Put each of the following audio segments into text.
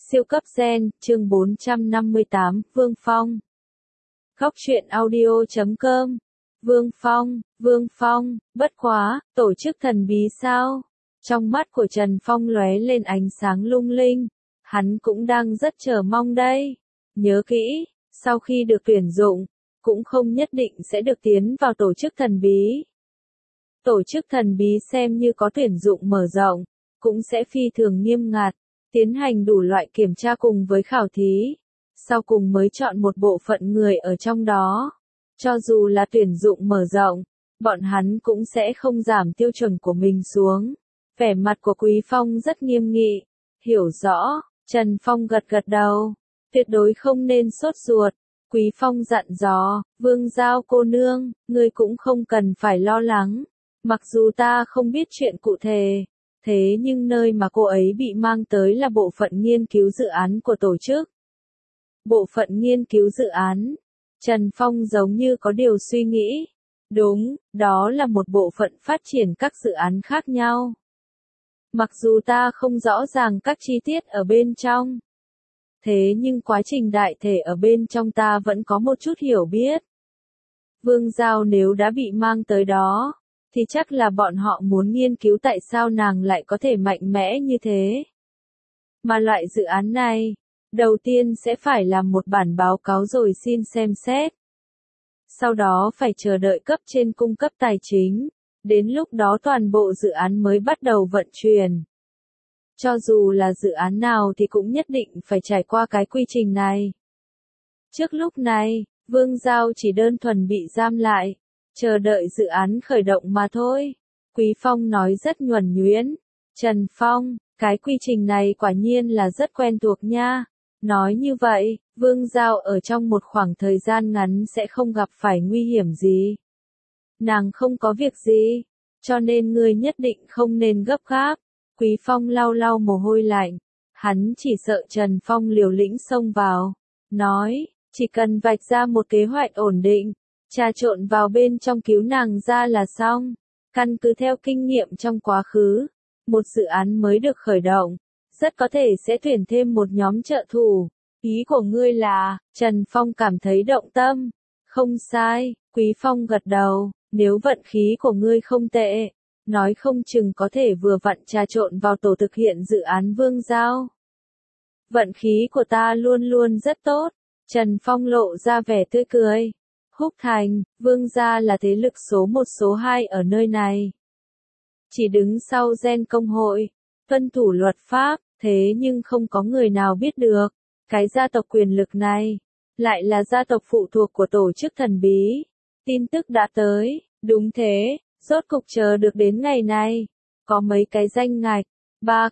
Siêu cấp gen, chương 458, Vương Phong. Góc truyện audio.com. Vương Phong, bất quá, tổ chức thần bí sao? Trong mắt của Trần Phong lóe lên ánh sáng lung linh. Hắn cũng đang rất chờ mong đây. Nhớ kỹ, sau khi được tuyển dụng, cũng không nhất định sẽ được tiến vào tổ chức thần bí. Tổ chức thần bí xem như có tuyển dụng mở rộng, cũng sẽ phi thường nghiêm ngặt, tiến hành đủ loại kiểm tra cùng với khảo thí, sau cùng mới chọn một bộ phận người ở trong đó. Cho dù là tuyển dụng mở rộng, bọn hắn cũng sẽ không giảm tiêu chuẩn của mình xuống. Vẻ mặt của Quý Phong rất nghiêm nghị, hiểu rõ, Trần Phong gật gật đầu, tuyệt đối không nên sốt ruột. Quý Phong dặn dò, Vương Giao cô nương, ngươi cũng không cần phải lo lắng, mặc dù ta không biết chuyện cụ thể. Thế nhưng nơi mà cô ấy bị mang tới là bộ phận nghiên cứu dự án của tổ chức. Bộ phận nghiên cứu dự án. Trần Phong giống như có điều suy nghĩ. Đúng, đó là một bộ phận phát triển các dự án khác nhau. Mặc dù ta không rõ ràng các chi tiết ở bên trong. Thế nhưng quá trình đại thể ở bên trong ta vẫn có một chút hiểu biết. Vương Giao nếu đã bị mang tới đó, thì chắc là bọn họ muốn nghiên cứu tại sao nàng lại có thể mạnh mẽ như thế. Mà loại dự án này, đầu tiên sẽ phải làm một bản báo cáo rồi xin xem xét. Sau đó phải chờ đợi cấp trên cung cấp tài chính, đến lúc đó toàn bộ dự án mới bắt đầu vận chuyển. Cho dù là dự án nào thì cũng nhất định phải trải qua cái quy trình này. Trước lúc này, Vương Giao chỉ đơn thuần bị giam lại, chờ đợi dự án khởi động mà thôi. Quý Phong nói rất nhuần nhuyễn. Trần Phong, cái quy trình này quả nhiên là rất quen thuộc nha. Nói như vậy, Vương Giao ở trong một khoảng thời gian ngắn sẽ không gặp phải nguy hiểm gì. Nàng không có việc gì, cho nên ngươi nhất định không nên gấp gáp. Quý Phong lau lau mồ hôi lạnh. Hắn chỉ sợ Trần Phong liều lĩnh xông vào. Nói, chỉ cần vạch ra một kế hoạch ổn định, trà trộn vào bên trong cứu nàng ra là xong. Căn cứ theo kinh nghiệm trong quá khứ, một dự án mới được khởi động, rất có thể sẽ tuyển thêm một nhóm trợ thủ. Ý của ngươi là, Trần Phong cảm thấy động tâm. Không sai, Quý Phong gật đầu, nếu vận khí của ngươi không tệ, nói không chừng có thể vừa vặn trà trộn vào tổ thực hiện dự án Vương Giao. Vận khí của ta luôn luôn rất tốt. Trần Phong lộ ra vẻ tươi cười. Húc Thành, Vương gia là thế lực số 1 số 2 ở nơi này. Chỉ đứng sau gen công hội, tuân thủ luật pháp, thế nhưng không có người nào biết được, cái gia tộc quyền lực này, lại là gia tộc phụ thuộc của tổ chức thần bí. Tin tức đã tới, đúng thế, rốt cục chờ được đến ngày này. Có mấy cái danh ngạch, 3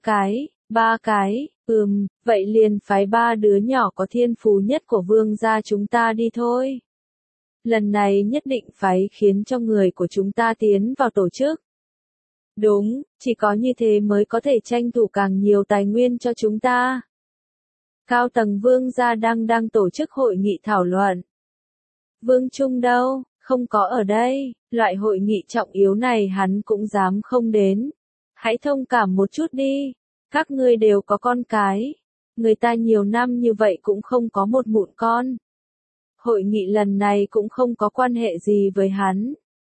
cái, vậy liền phái 3 đứa nhỏ có thiên phú nhất của Vương gia chúng ta đi thôi. Lần này nhất định phải khiến cho người của chúng ta tiến vào tổ chức. Đúng, chỉ có như thế mới có thể tranh thủ càng nhiều tài nguyên cho chúng ta. Cao tầng Vương gia đang tổ chức hội nghị thảo luận. Vương Trung đâu, không có ở đây, loại hội nghị trọng yếu này hắn cũng dám không đến. Hãy thông cảm một chút đi, các ngươi đều có con cái. Người ta nhiều năm như vậy cũng không có một mụn con. Hội nghị lần này cũng không có quan hệ gì với hắn.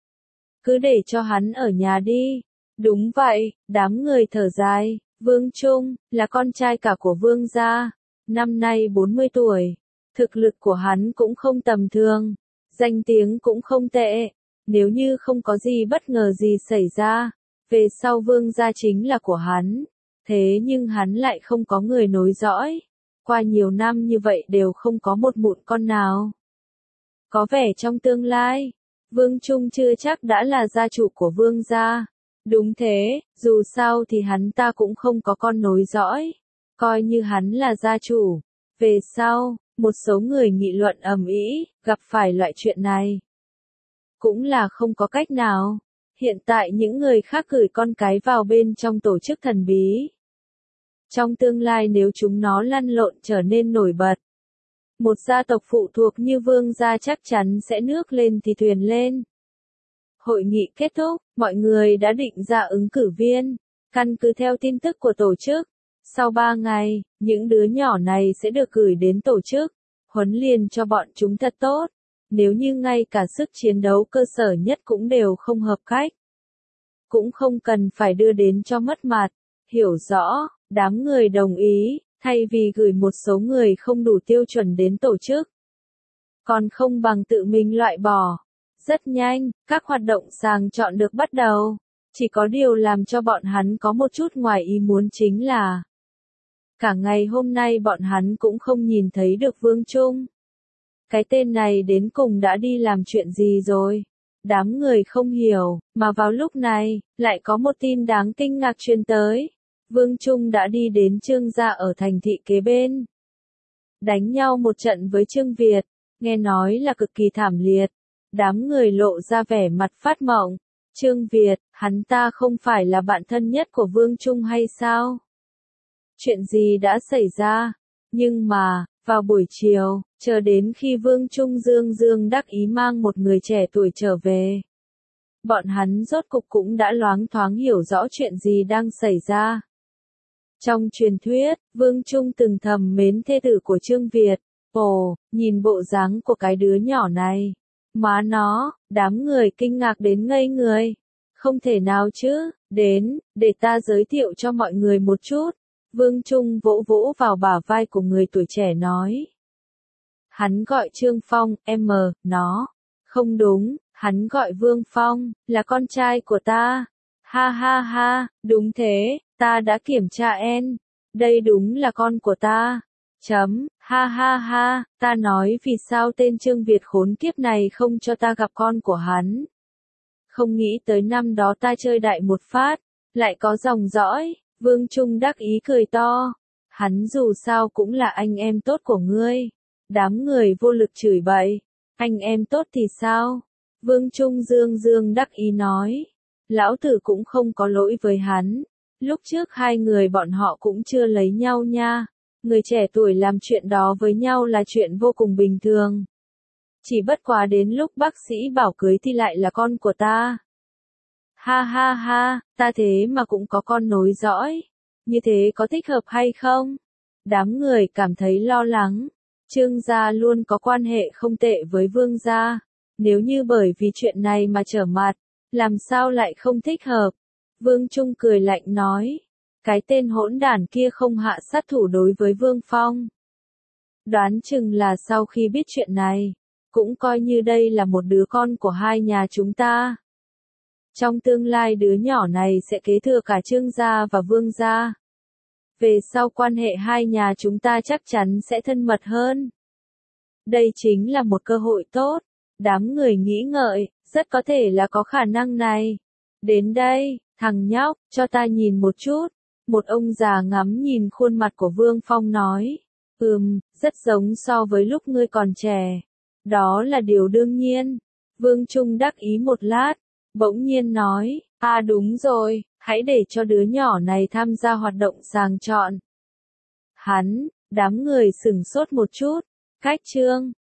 Cứ để cho hắn ở nhà đi. Đúng vậy, đám người thở dài. Vương Trung, là con trai cả của Vương gia. Năm nay 40 tuổi. Thực lực của hắn cũng không tầm thường. Danh tiếng cũng không tệ. Nếu như không có gì bất ngờ gì xảy ra, về sau Vương gia chính là của hắn. Thế nhưng hắn lại không có người nối dõi. Qua nhiều năm như vậy đều không có một mụn con nào. Có vẻ trong tương lai, Vương Trung chưa chắc đã là gia chủ của Vương gia. Đúng thế, dù sao thì hắn ta cũng không có con nối dõi. Coi như hắn là gia chủ. Về sau, một số người nghị luận ầm ĩ, gặp phải loại chuyện này. Cũng là không có cách nào. Hiện tại những người khác gửi con cái vào bên trong tổ chức thần bí. Trong tương lai nếu chúng nó lăn lộn trở nên nổi bật, một gia tộc phụ thuộc như Vương gia chắc chắn sẽ nước lên thì thuyền lên. Hội nghị kết thúc, mọi người đã định ra ứng cử viên. Căn cứ theo tin tức của tổ chức, Sau 3 ngày, những đứa nhỏ này sẽ được gửi đến tổ chức, huấn luyện cho bọn chúng thật tốt. Nếu như ngay cả sức chiến đấu cơ sở nhất cũng đều không hợp cách, cũng không cần phải đưa đến cho mất mặt. Hiểu rõ, đám người đồng ý, thay vì gửi một số người không đủ tiêu chuẩn đến tổ chức, còn không bằng tự mình loại bỏ. Rất nhanh, các hoạt động sàng chọn được bắt đầu. Chỉ có điều làm cho bọn hắn có một chút ngoài ý muốn chính là cả ngày hôm nay bọn hắn cũng không nhìn thấy được Vương Trung. Cái tên này đến cùng đã đi làm chuyện gì rồi? Đám người không hiểu, mà vào lúc này, lại có một tin đáng kinh ngạc truyền tới. Vương Trung đã đi đến Trương gia ở thành thị kế bên. Đánh nhau một trận với Trương Việt, nghe nói là cực kỳ thảm liệt. Đám người lộ ra vẻ mặt phát mộng. Trương Việt, hắn ta không phải là bạn thân nhất của Vương Trung hay sao? Chuyện gì đã xảy ra? Nhưng mà, vào buổi chiều, chờ đến khi Vương Trung dương dương đắc ý mang một người trẻ tuổi trở về, bọn hắn rốt cục cũng đã loáng thoáng hiểu rõ chuyện gì đang xảy ra. Trong truyền thuyết, Vương Trung từng thầm mến thê tử của Trương Việt. Ồ, nhìn bộ dáng của cái đứa nhỏ này. Má nó, đám người kinh ngạc đến ngây người. Không thể nào chứ, đến, để ta giới thiệu cho mọi người một chút. Vương Trung vỗ vỗ vào bả vai của người tuổi trẻ nói. Hắn gọi Trương Phong, nó. Không đúng, hắn gọi Vương Phong, là con trai của ta. Ha ha ha, đúng thế, ta đã kiểm tra en. Đây đúng là con của ta. Ha ha ha, ta nói vì sao tên Trương Việt khốn kiếp này không cho ta gặp con của hắn. Không nghĩ tới năm đó ta chơi đại một phát, lại có dòng dõi. Vương Trung đắc ý cười to. Hắn dù sao cũng là anh em tốt của ngươi. Đám người vô lực chửi bậy. Anh em tốt thì sao? Vương Trung dương dương đắc ý nói. Lão tử cũng không có lỗi với hắn. Lúc trước hai người bọn họ cũng chưa lấy nhau nha. Người trẻ tuổi làm chuyện đó với nhau là chuyện vô cùng bình thường. Chỉ bất quá đến lúc bác sĩ bảo cưới thì lại là con của ta. Ha ha ha, ta thế mà cũng có con nối dõi. Như thế có thích hợp hay không? Đám người cảm thấy lo lắng. Trương gia luôn có quan hệ không tệ với Vương gia. Nếu như bởi vì chuyện này mà trở mặt, làm sao lại không thích hợp? Vương Trung cười lạnh nói. Cái tên hỗn đản kia không hạ sát thủ đối với Vương Phong. Đoán chừng là sau khi biết chuyện này, cũng coi như đây là một đứa con của hai nhà chúng ta. Trong tương lai đứa nhỏ này sẽ kế thừa cả Trương gia và Vương gia. Về sau quan hệ hai nhà chúng ta chắc chắn sẽ thân mật hơn. Đây chính là một cơ hội tốt. Đám người nghĩ ngợi, rất có thể là có khả năng này. Đến đây, thằng nhóc, cho ta nhìn một chút. Một ông già ngắm nhìn khuôn mặt của Vương Phong nói. Rất giống so với lúc ngươi còn trẻ. Đó là điều đương nhiên. Vương Trung đắc ý một lát, bỗng nhiên nói, đúng rồi, hãy để cho đứa nhỏ này tham gia hoạt động sàng chọn. Đám người sửng sốt một chút, cách Trương